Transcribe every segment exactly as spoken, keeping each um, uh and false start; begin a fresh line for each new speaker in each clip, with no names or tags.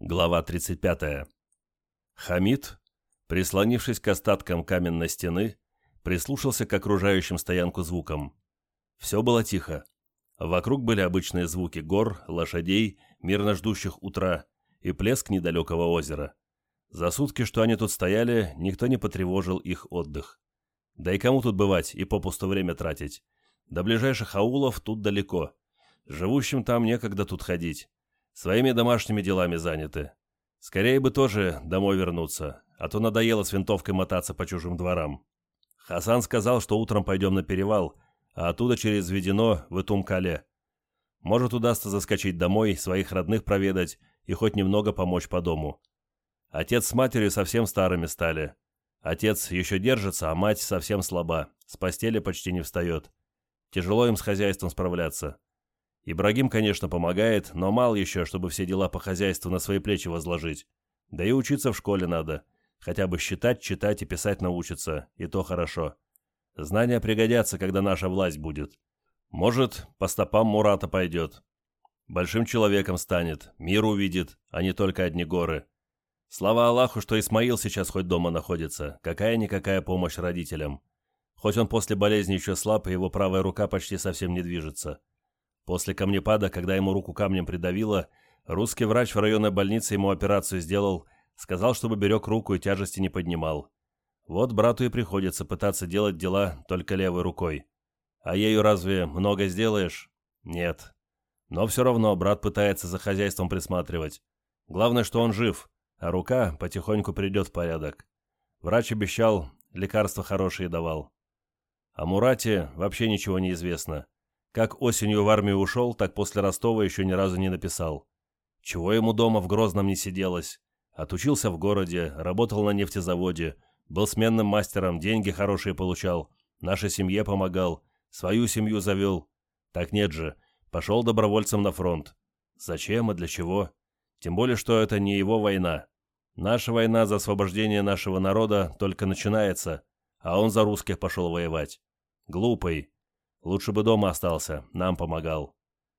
Глава тридцать пятая. Хамид, прислонившись к остаткам каменной стены, прислушался к окружающим стоянку звукам. Все было тихо. Вокруг были обычные звуки гор, лошадей, мирно ждущих утра, и плеск недалекого озера. За сутки, что они тут стояли, никто не потревожил их отдых. Да и кому тут бывать и попусту время тратить? До ближайших аулов тут далеко. Живущим там некогда тут ходить. Своими домашними делами заняты. Скорее бы тоже домой вернуться, а то надоело с винтовкой мотаться по чужим дворам. Хасан сказал, что утром пойдем на перевал, а оттуда через Ведено в Итумкале. Может, удастся заскочить домой, своих родных проведать и хоть немного помочь по дому. Отец с матерью совсем старыми стали. Отец еще держится, а мать совсем слаба, с постели почти не встает. Тяжело им с хозяйством справляться. Ибрагим, конечно, помогает, но мало еще, чтобы все дела по хозяйству на свои плечи возложить. Да и учиться в школе надо. Хотя бы считать, читать и писать научиться, и то хорошо. Знания пригодятся, когда наша власть будет. Может, по стопам Мурата пойдет. Большим человеком станет, мир увидит, а не только одни горы. Слава Аллаху, что Исмаил сейчас хоть дома находится. Какая-никакая помощь родителям. Хоть он после болезни еще слаб, и его правая рука почти совсем не движется. После камнепада, когда ему руку камнем придавило, русский врач в районной больнице ему операцию сделал, сказал, чтобы берег руку и тяжести не поднимал. Вот брату и приходится пытаться делать дела только левой рукой. А ею разве много сделаешь? Нет. Но все равно брат пытается за хозяйством присматривать. Главное, что он жив, а рука потихоньку придет в порядок. Врач обещал, лекарства хорошие давал. О Мурате вообще ничего не известно. Как осенью в армию ушел, так после Ростова еще ни разу не написал. Чего ему дома в Грозном не сиделось? Отучился в городе, работал на нефтезаводе, был сменным мастером, деньги хорошие получал, нашей семье помогал, свою семью завел. Так нет же, пошел добровольцем на фронт. Зачем и для чего? Тем более, что это не его война. Наша война за освобождение нашего народа только начинается, а он за русских пошел воевать. Глупый. Лучше бы дома остался, нам помогал.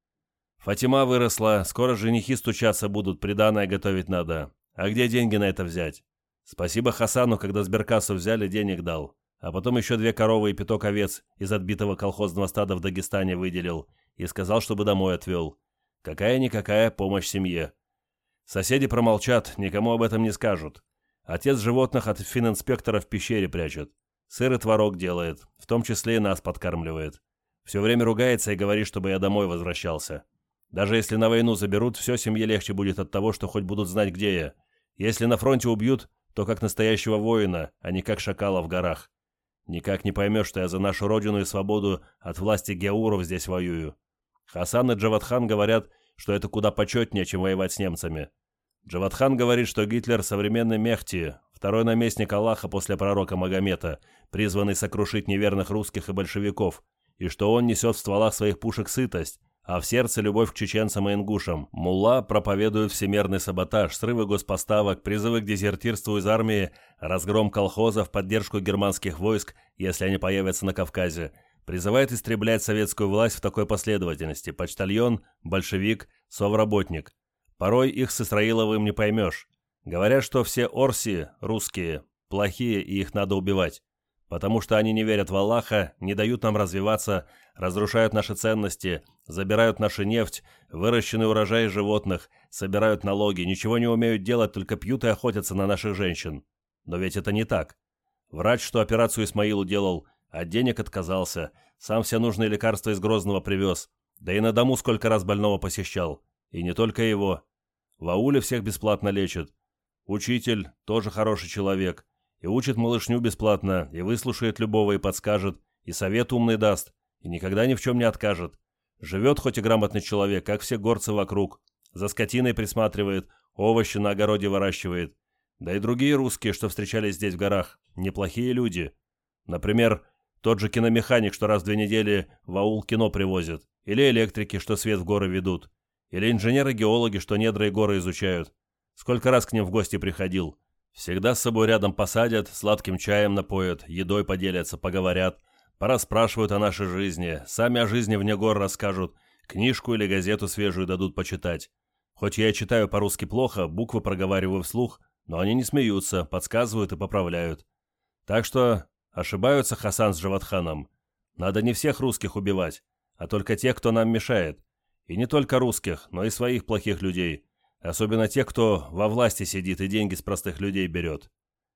Фатима выросла, скоро женихи стучаться будут, приданое готовить надо. А где деньги на это взять? Спасибо Хасану, когда сберкассу взяли, денег дал. А потом еще две коровы и пяток овец из отбитого колхозного стада в Дагестане выделил и сказал, чтобы домой отвел. Какая-никакая помощь семье. Соседи промолчат, никому об этом не скажут. Отец животных от фининспектора в пещере прячет. Сыр и творог делает, в том числе и нас подкармливает. Все время ругается и говорит, чтобы я домой возвращался. Даже если на войну заберут, все семье легче будет от того, что хоть будут знать, где я. Если на фронте убьют, то как настоящего воина, а не как шакала в горах. Никак не поймешь, что я за нашу родину и свободу от власти геуров здесь воюю. Хасан и Джавадхан говорят, что это куда почетнее, чем воевать с немцами. Джавадхан говорит, что Гитлер — современный Мехти, второй наместник Аллаха после пророка Магомета, призванный сокрушить неверных русских и большевиков, и что он несет в стволах своих пушек сытость, а в сердце любовь к чеченцам и ингушам. Мулла проповедует всемирный саботаж, срывы госпоставок, призывы к дезертирству из армии, разгром колхозов, поддержку германских войск, если они появятся на Кавказе, призывает истреблять советскую власть в такой последовательности: почтальон, большевик, совработник. Порой их с Исраиловым не поймешь. Говорят, что все орси, русские, плохие и их надо убивать. Потому что они не верят в Аллаха, не дают нам развиваться, разрушают наши ценности, забирают нашу нефть, выращенный урожай животных, собирают налоги, ничего не умеют делать, только пьют и охотятся на наших женщин. Но ведь это не так. Врач, что операцию Исмаилу делал, от денег отказался, сам все нужные лекарства из Грозного привез, да и на дому сколько раз больного посещал. И не только его. В ауле всех бесплатно лечат. Учитель тоже хороший человек. И учит малышню бесплатно, и выслушает любого, и подскажет, и совет умный даст, и никогда ни в чем не откажет. Живет хоть и грамотный человек, как все горцы вокруг. За скотиной присматривает, овощи на огороде выращивает. Да и другие русские, что встречались здесь в горах, неплохие люди. Например, тот же киномеханик, что раз в две недели в аул кино привозит. Или электрики, что свет в горы ведут. Или инженеры-геологи, что недра и горы изучают. Сколько раз к ним в гости приходил. Всегда с собой рядом посадят, сладким чаем напоят, едой поделятся, поговорят, порасспрашивают о нашей жизни, сами о жизни вне гор расскажут, книжку или газету свежую дадут почитать. Хоть я и читаю по-русски плохо, буквы проговариваю вслух, но они не смеются, подсказывают и поправляют. Так что ошибаются Хасан с Джавадханом. Надо не всех русских убивать, а только тех, кто нам мешает. И не только русских, но и своих плохих людей. Особенно тех, кто во власти сидит и деньги с простых людей берет.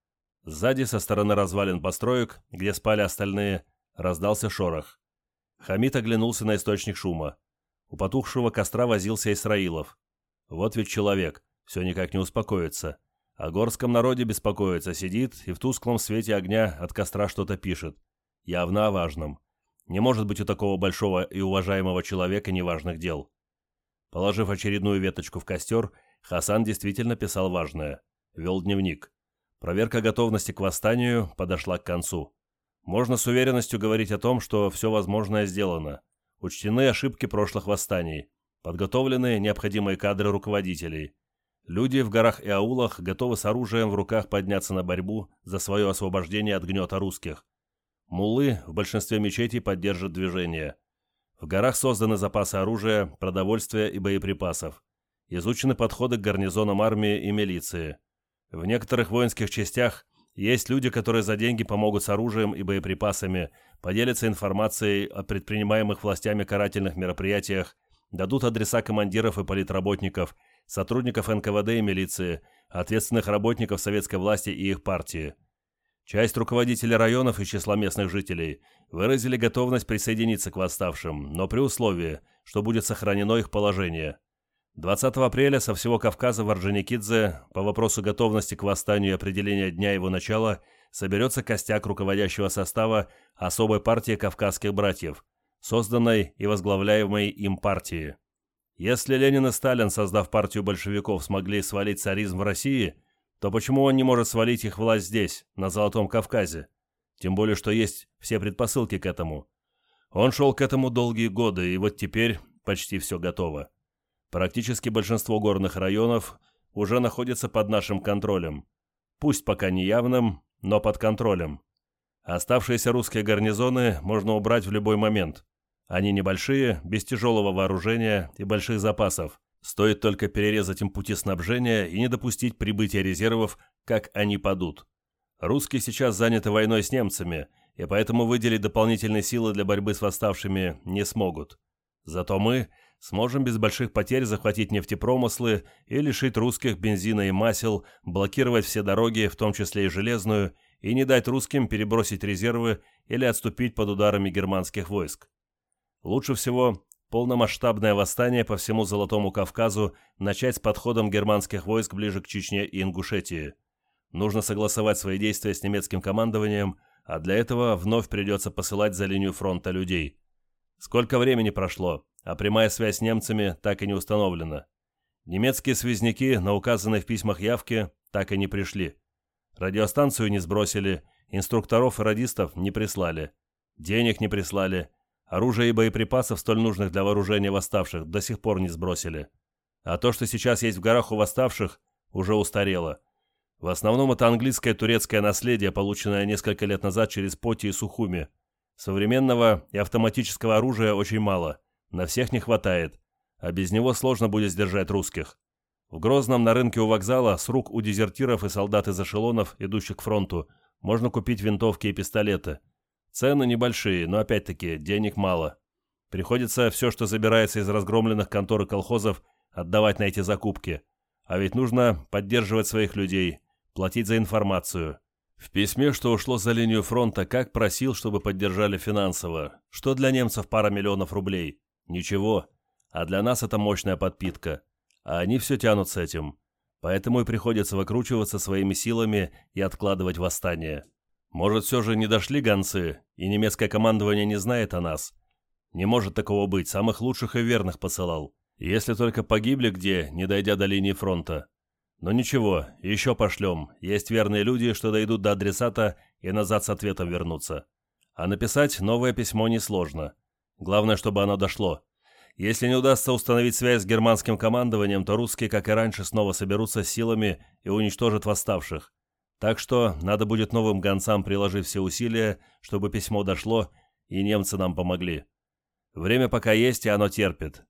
Сзади, со стороны развалин построек, где спали остальные, раздался шорох. Хамид оглянулся на источник шума. У потухшего костра возился Исраилов. Вот ведь человек, все никак не успокоится. О горском народе беспокоится, сидит и в тусклом свете огня от костра что-то пишет. Явно о важном. Не может быть у такого большого и уважаемого человека неважных дел. Положив очередную веточку в костер, Хасан действительно писал важное. Вел дневник. Проверка готовности к восстанию подошла к концу. Можно с уверенностью говорить о том, что все возможное сделано. Учтены ошибки прошлых восстаний. Подготовлены необходимые кадры руководителей. Люди в горах и аулах готовы с оружием в руках подняться на борьбу за свое освобождение от гнета русских. Муллы в большинстве мечетей поддержат движение. В горах созданы запасы оружия, продовольствия и боеприпасов. Изучены подходы к гарнизонам армии и милиции. В некоторых воинских частях есть люди, которые за деньги помогут с оружием и боеприпасами, поделятся информацией о предпринимаемых властями карательных мероприятиях, дадут адреса командиров и политработников, сотрудников эн ка вэ дэ и милиции, ответственных работников советской власти и их партии. Часть руководителей районов из числа местных жителей выразили готовность присоединиться к восставшим, но при условии, что будет сохранено их положение. двадцатого апреля со всего Кавказа в Орджоникидзе по вопросу готовности к восстанию и определения дня его начала соберется костяк руководящего состава особой партии кавказских братьев, созданной и возглавляемой им партии. Если Ленин и Сталин, создав партию большевиков, смогли свалить царизм в России, то почему он не может свалить их власть здесь, на Золотом Кавказе? Тем более, что есть все предпосылки к этому. Он шел к этому долгие годы, и вот теперь почти все готово. Практически большинство горных районов уже находится под нашим контролем. Пусть пока не явным, но под контролем. Оставшиеся русские гарнизоны можно убрать в любой момент. Они небольшие, без тяжелого вооружения и больших запасов. Стоит только перерезать им пути снабжения и не допустить прибытия резервов, как они падут. Русские сейчас заняты войной с немцами, и поэтому выделить дополнительные силы для борьбы с восставшими не смогут. Зато мы сможем без больших потерь захватить нефтепромыслы и лишить русских бензина и масел, блокировать все дороги, в том числе и железную, и не дать русским перебросить резервы или отступить под ударами германских войск. Лучше всего полномасштабное восстание по всему Золотому Кавказу начать с подходом германских войск ближе к Чечне и Ингушетии. Нужно согласовать свои действия с немецким командованием, а для этого вновь придется посылать за линию фронта людей. Сколько времени прошло, а прямая связь с немцами так и не установлена. Немецкие связники на указанной в письмах явке так и не пришли. Радиостанцию не сбросили, инструкторов и радистов не прислали, денег не прислали, оружия и боеприпасов, столь нужных для вооружения восставших, до сих пор не сбросили. А то, что сейчас есть в горах у восставших, уже устарело. В основном это английское и турецкое наследие, полученное несколько лет назад через Поти и Сухуми. Современного и автоматического оружия очень мало, на всех не хватает, а без него сложно будет сдержать русских. В Грозном на рынке у вокзала с рук у дезертиров и солдат из эшелонов, идущих к фронту, можно купить винтовки и пистолеты. Цены небольшие, но опять-таки денег мало. Приходится все, что забирается из разгромленных контор и колхозов, отдавать на эти закупки. А ведь нужно поддерживать своих людей, платить за информацию. В письме, что ушло за линию фронта, как просил, чтобы поддержали финансово. Что для немцев пара миллионов рублей? Ничего. А для нас это мощная подпитка. А они все тянут с этим. Поэтому и приходится выкручиваться своими силами и откладывать восстание. Может, все же не дошли гонцы, и немецкое командование не знает о нас? Не может такого быть, самых лучших и верных посылал. Если только погибли где, не дойдя до линии фронта. Но ничего, еще пошлем. Есть верные люди, что дойдут до адресата и назад с ответом вернутся. А написать новое письмо несложно. Главное, чтобы оно дошло. Если не удастся установить связь с германским командованием, то русские, как и раньше, снова соберутся с силами и уничтожат восставших. Так что надо будет новым гонцам приложить все усилия, чтобы письмо дошло, и немцы нам помогли. Время пока есть, и оно терпит.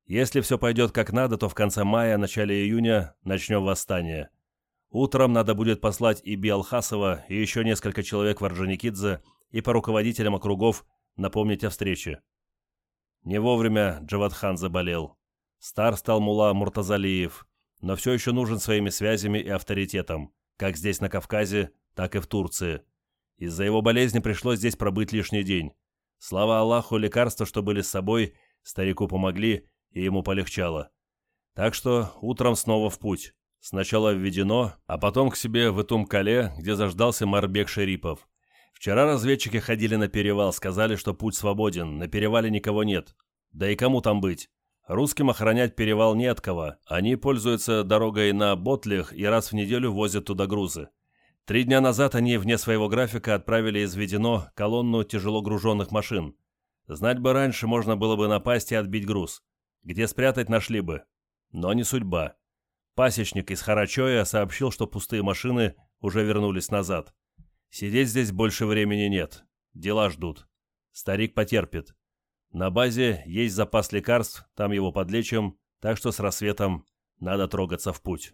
Если все пойдет как надо, то в конце мая, начале июня начнем восстание. Утром надо будет послать и Биалхасова, и еще несколько человек в Орджоникидзе, и по руководителям округов напомнить о встрече. Не вовремя Джавадхан заболел. Стар стал мулла Муртазалиев, но все еще нужен своими связями и авторитетом, как здесь на Кавказе, так и в Турции. Из-за его болезни пришлось здесь пробыть лишний день. Слава Аллаху, лекарства, что были с собой, старику помогли, и ему полегчало. Так что утром снова в путь. Сначала в Ведено, а потом к себе в Итум-Кале, где заждался Марбек Шерипов. Вчера разведчики ходили на перевал, сказали, что путь свободен, на перевале никого нет. Да и кому там быть? Русским охранять перевал не от кого. Они пользуются дорогой на Ботлях и раз в неделю возят туда грузы. Три дня назад они вне своего графика отправили из Ведено колонну тяжело груженных машин. Знать бы раньше, можно было бы напасть и отбить груз. Где спрятать нашли бы. Но не судьба. Пасечник из Харачоя сообщил, что пустые машины уже вернулись назад. Сидеть здесь больше времени нет. Дела ждут. Старик потерпит. На базе есть запас лекарств, там его подлечим, так что с рассветом надо трогаться в путь.